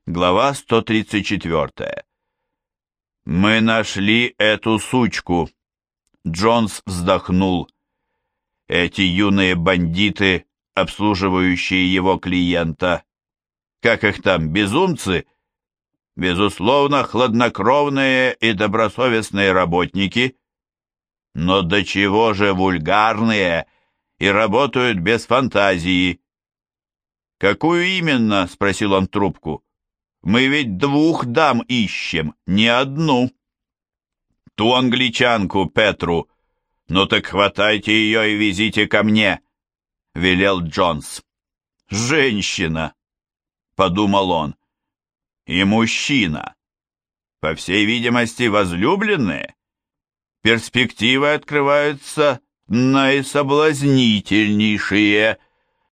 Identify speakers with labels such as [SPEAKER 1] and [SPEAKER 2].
[SPEAKER 1] Глава 134. «Мы нашли эту сучку!» Джонс вздохнул. «Эти юные бандиты, обслуживающие его клиента, как их там, безумцы? Безусловно, хладнокровные и добросовестные работники, но до чего же вульгарные и работают без фантазии!» «Какую именно?» — спросил он трубку. «Мы ведь двух дам ищем, не одну». «Ту англичанку Петру. Ну так хватайте ее и везите ко мне», — велел Джонс. «Женщина», — подумал он, — «и мужчина. По всей видимости, возлюбленные. Перспективы открываются наисоблазнительнейшие».